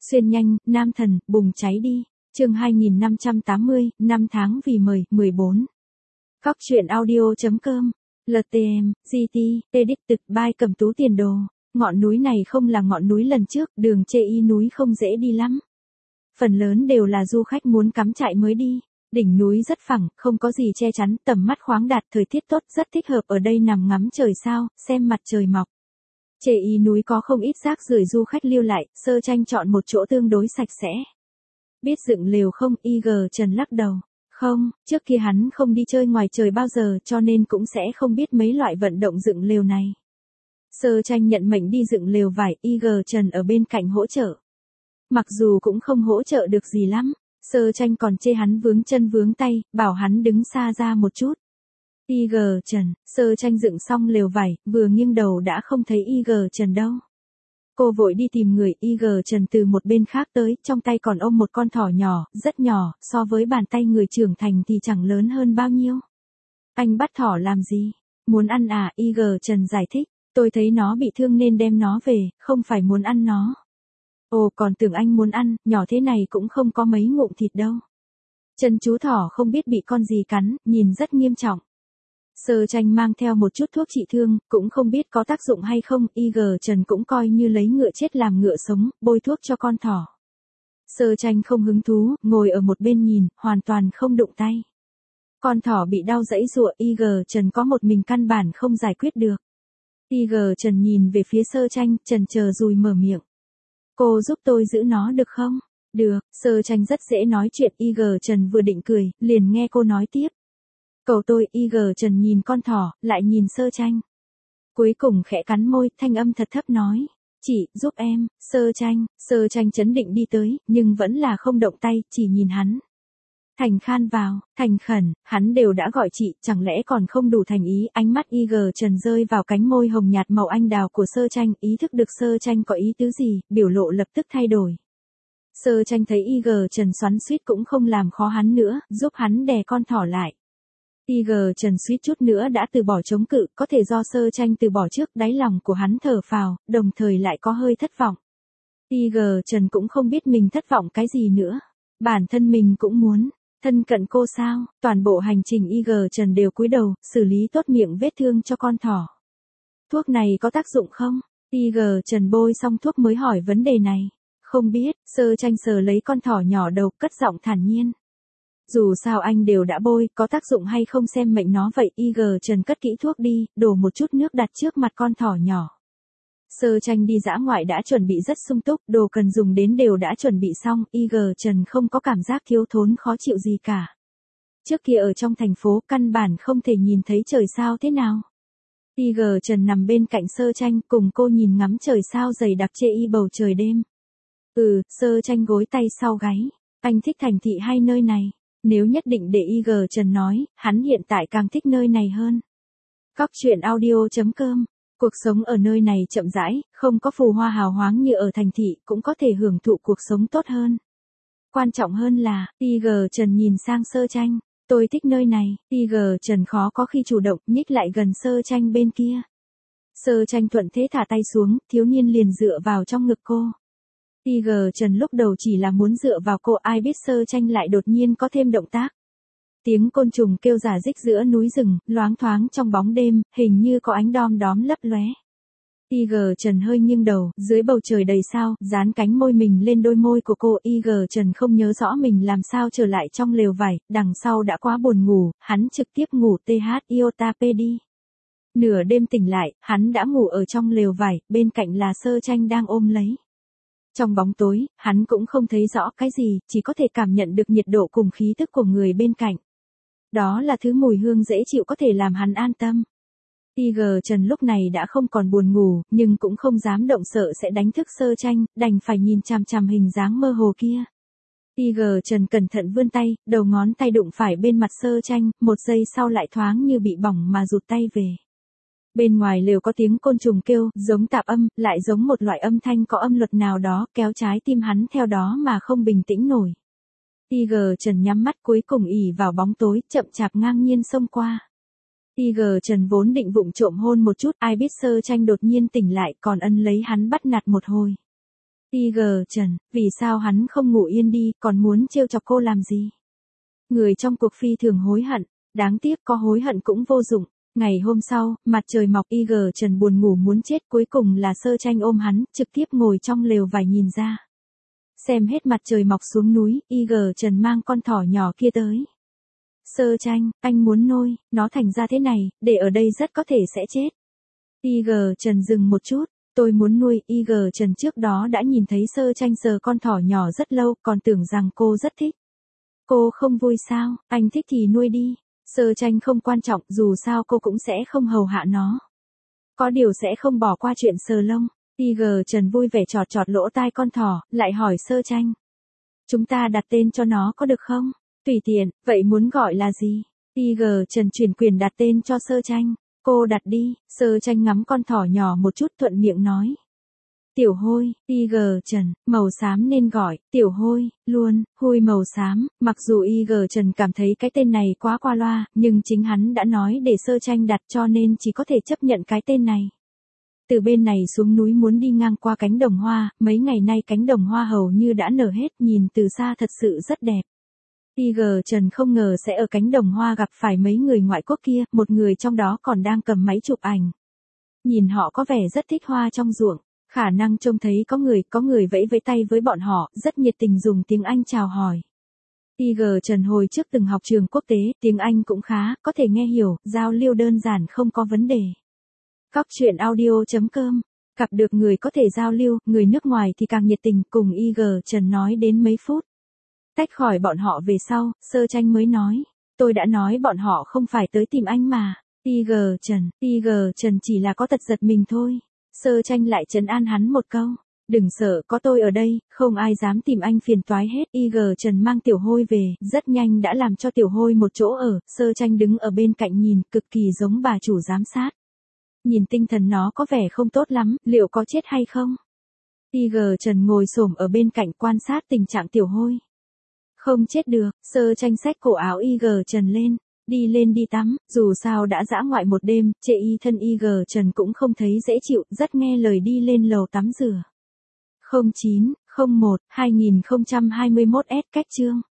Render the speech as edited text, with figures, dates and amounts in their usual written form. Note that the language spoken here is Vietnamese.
Xuyên nhanh, nam thần, bùng cháy đi. Chương 2580, 5 tháng vì mời, 14. Cóc truyện audio.com, LTM, GT, Edit Tực Bai Cầm Tú Tiền Đồ. Ngọn núi này không là ngọn núi lần trước, đường chê y núi không dễ đi lắm. Phần lớn đều là du khách muốn cắm trại mới đi. Đỉnh núi rất phẳng, không có gì che chắn, tầm mắt khoáng đạt, thời tiết tốt, rất thích hợp ở đây nằm ngắm trời sao, xem mặt trời mọc. Chê y núi có không ít rác rưởi du khách lưu lại, Sơ Tranh chọn một chỗ tương đối sạch sẽ. Biết dựng lều không? IG Trần lắc đầu. Không, trước kia hắn không đi chơi ngoài trời bao giờ cho nên cũng sẽ không biết mấy loại vận động dựng lều này. Sơ Tranh nhận mệnh đi dựng lều vải, IG Trần ở bên cạnh hỗ trợ. Mặc dù cũng không hỗ trợ được gì lắm, Sơ Tranh còn chê hắn vướng chân vướng tay, bảo hắn đứng xa ra một chút. IG Trần, Sơ Tranh dựng xong lều vải, vừa nghiêng đầu đã không thấy IG Trần đâu. Cô vội đi tìm người, IG Trần từ một bên khác tới, trong tay còn ôm một con thỏ nhỏ, rất nhỏ, so với bàn tay người trưởng thành thì chẳng lớn hơn bao nhiêu. Anh bắt thỏ làm gì? Muốn ăn à? IG Trần giải thích, tôi thấy nó bị thương nên đem nó về, không phải muốn ăn nó. Ồ, còn tưởng anh muốn ăn, nhỏ thế này cũng không có mấy ngụm thịt đâu. Chân chú thỏ không biết bị con gì cắn, nhìn rất nghiêm trọng. Sơ Tranh mang theo một chút thuốc trị thương, cũng không biết có tác dụng hay không, IG Trần cũng coi như lấy ngựa chết làm ngựa sống, bôi thuốc cho con thỏ. Sơ Tranh không hứng thú, ngồi ở một bên nhìn, hoàn toàn không đụng tay. Con thỏ bị đau giãy giụa, IG Trần có một mình căn bản không giải quyết được. IG Trần nhìn về phía Sơ Tranh, chần chờ rồi mở miệng. Cô giúp tôi giữ nó được không? Được, Sơ Tranh rất dễ nói chuyện, IG Trần vừa định cười, liền nghe cô nói tiếp. Cầu tôi, IG Trần nhìn con thỏ, lại nhìn Sơ Tranh. Cuối cùng khẽ cắn môi, thanh âm thật thấp nói. Chị, giúp em, Sơ Tranh chấn định đi tới, nhưng vẫn là không động tay, chỉ nhìn hắn. Thành khan vào, thành khẩn, hắn đều đã gọi chị, chẳng lẽ còn không đủ thành ý, ánh mắt IG Trần rơi vào cánh môi hồng nhạt màu anh đào của Sơ Tranh, ý thức được Sơ Tranh có ý tứ gì, biểu lộ lập tức thay đổi. Sơ Tranh thấy IG Trần xoắn xuýt cũng không làm khó hắn nữa, giúp hắn đè con thỏ lại. IG Trần suýt chút nữa đã từ bỏ chống cự, có thể do Sơ Tranh từ bỏ trước, đáy lòng của hắn thở phào, đồng thời lại có hơi thất vọng. IG Trần cũng không biết mình thất vọng cái gì nữa. Bản thân mình cũng muốn thân cận cô sao? Toàn bộ hành trình IG Trần đều cúi đầu, xử lý tốt miệng vết thương cho con thỏ. Thuốc này có tác dụng không? IG Trần bôi xong thuốc mới hỏi vấn đề này. Không biết, Sơ Tranh sờ lấy con thỏ nhỏ đầu, cất giọng thản nhiên. Dù sao anh đều đã bôi, có tác dụng hay không xem mệnh nó vậy. IG Trần cất kỹ thuốc đi, đổ một chút nước đặt trước mặt con thỏ nhỏ. Sơ Tranh đi dã ngoại đã chuẩn bị rất sung túc, đồ cần dùng đến đều đã chuẩn bị xong, IG Trần không có cảm giác thiếu thốn khó chịu gì cả. Trước kia ở trong thành phố, căn bản không thể nhìn thấy trời sao thế nào. IG Trần nằm bên cạnh Sơ Tranh, cùng cô nhìn ngắm trời sao dày đặc chê y bầu trời đêm. Sơ Tranh gối tay sau gáy. Anh thích thành thị hay nơi này? Nếu nhất định để IG Trần nói, hắn hiện tại càng thích nơi này hơn. Cóc truyện audio.com. Cuộc sống ở nơi này chậm rãi, không có phù hoa hào nhoáng như ở thành thị, cũng có thể hưởng thụ cuộc sống tốt hơn. Quan trọng hơn là, IG Trần nhìn sang Sơ Tranh. Tôi thích nơi này, IG Trần khó có khi chủ động, nhích lại gần Sơ Tranh bên kia. Sơ Tranh thuận thế thả tay xuống, thiếu niên liền dựa vào trong ngực cô. IG Trần lúc đầu chỉ là muốn dựa vào cô, ai biết Sơ Tranh lại đột nhiên có thêm động tác. Tiếng côn trùng kêu rả rích giữa núi rừng, loáng thoáng trong bóng đêm, hình như có ánh đom đóm lấp lóe. IG Trần hơi nghiêng đầu, dưới bầu trời đầy sao, dán cánh môi mình lên đôi môi của cô. IG Trần không nhớ rõ mình làm sao trở lại trong lều vải, đằng sau đã quá buồn ngủ, hắn trực tiếp ngủ THIOTAP đi. Nửa đêm tỉnh lại, hắn đã ngủ ở trong lều vải, bên cạnh là Sơ Tranh đang ôm lấy. Trong bóng tối, hắn cũng không thấy rõ cái gì, chỉ có thể cảm nhận được nhiệt độ cùng khí tức của người bên cạnh. Đó là thứ mùi hương dễ chịu có thể làm hắn an tâm. IG Trần lúc này đã không còn buồn ngủ, nhưng cũng không dám động sợ sẽ đánh thức Sơ Tranh, đành phải nhìn chằm chằm hình dáng mơ hồ kia. IG Trần cẩn thận vươn tay, đầu ngón tay đụng phải bên mặt Sơ Tranh, một giây sau lại thoáng như bị bỏng mà rụt tay về. Bên ngoài lều có tiếng côn trùng kêu, giống tạp âm, lại giống một loại âm thanh có âm luật nào đó, kéo trái tim hắn theo đó mà không bình tĩnh nổi. IG Trần nhắm mắt cuối cùng ỉ vào bóng tối, chậm chạp ngang nhiên xông qua. IG Trần vốn định vụng trộm hôn một chút, ai biết Sơ Tranh đột nhiên tỉnh lại còn ân lấy hắn bắt nạt một hồi. IG Trần, vì sao hắn không ngủ yên đi, còn muốn trêu chọc cô làm gì? Người trong cuộc phi thường hối hận, đáng tiếc có hối hận cũng vô dụng. Ngày hôm sau, mặt trời mọc IG Trần buồn ngủ muốn chết, cuối cùng là Sơ Tranh ôm hắn, trực tiếp ngồi trong lều vải nhìn ra. Xem hết mặt trời mọc xuống núi, IG Trần mang con thỏ nhỏ kia tới. Sơ Tranh, anh muốn nuôi, nó thành ra thế này, để ở đây rất có thể sẽ chết. IG Trần dừng một chút, tôi muốn nuôi. IG Trần trước đó đã nhìn thấy Sơ Tranh sờ con thỏ nhỏ rất lâu, còn tưởng rằng cô rất thích. Cô không vui sao, anh thích thì nuôi đi. Sơ Tranh không quan trọng, dù sao cô cũng sẽ không hầu hạ nó. Có điều sẽ không bỏ qua chuyện sờ lông. IG Trần vui vẻ chọt chọt lỗ tai con thỏ, lại hỏi Sơ Tranh. Chúng ta đặt tên cho nó có được không? Tùy tiện, vậy muốn gọi là gì? IG Trần chuyển quyền đặt tên cho Sơ Tranh. Cô đặt đi. Sơ Tranh ngắm con thỏ nhỏ một chút, thuận miệng nói. Tiểu Hôi. IG Trần, màu xám nên gọi, Tiểu Hôi, luôn, Hôi màu xám. Mặc dù IG Trần cảm thấy cái tên này quá qua loa, nhưng chính hắn đã nói để Sơ Tranh đặt cho nên chỉ có thể chấp nhận cái tên này. Từ bên này xuống núi muốn đi ngang qua cánh đồng hoa, mấy ngày nay cánh đồng hoa hầu như đã nở hết, nhìn từ xa thật sự rất đẹp. IG Trần không ngờ sẽ ở cánh đồng hoa gặp phải mấy người ngoại quốc kia, một người trong đó còn đang cầm máy chụp ảnh. Nhìn họ có vẻ rất thích hoa trong ruộng, khả năng trông thấy có người vẫy vẫy tay với bọn họ, rất nhiệt tình dùng tiếng Anh chào hỏi. IG Trần hồi trước từng học trường quốc tế, tiếng Anh cũng khá, có thể nghe hiểu, giao lưu đơn giản không có vấn đề. Cóc truyện audio.com, gặp được người có thể giao lưu, người nước ngoài thì càng nhiệt tình, cùng IG Trần nói đến mấy phút. Tách khỏi bọn họ về sau, Sơ Tranh mới nói, tôi đã nói bọn họ không phải tới tìm anh mà. IG Trần chỉ là có tật giật mình thôi. Sơ Tranh lại trấn an hắn một câu, đừng sợ, có tôi ở đây, không ai dám tìm anh phiền toái hết. IG Trần mang Tiểu Hôi về, rất nhanh đã làm cho Tiểu Hôi một chỗ ở. Sơ Tranh đứng ở bên cạnh nhìn, cực kỳ giống bà chủ giám sát. Nhìn tinh thần nó có vẻ không tốt lắm, liệu có chết hay không? IG Trần ngồi xổm ở bên cạnh quan sát tình trạng Tiểu Hôi. Không chết được. Sơ Tranh xách cổ áo IG Trần lên, đi lên đi tắm, dù sao đã dã ngoại một đêm, chê y thân IG Trần cũng không thấy dễ chịu, rất nghe lời đi lên lầu tắm rửa. 0901-2021S cách chương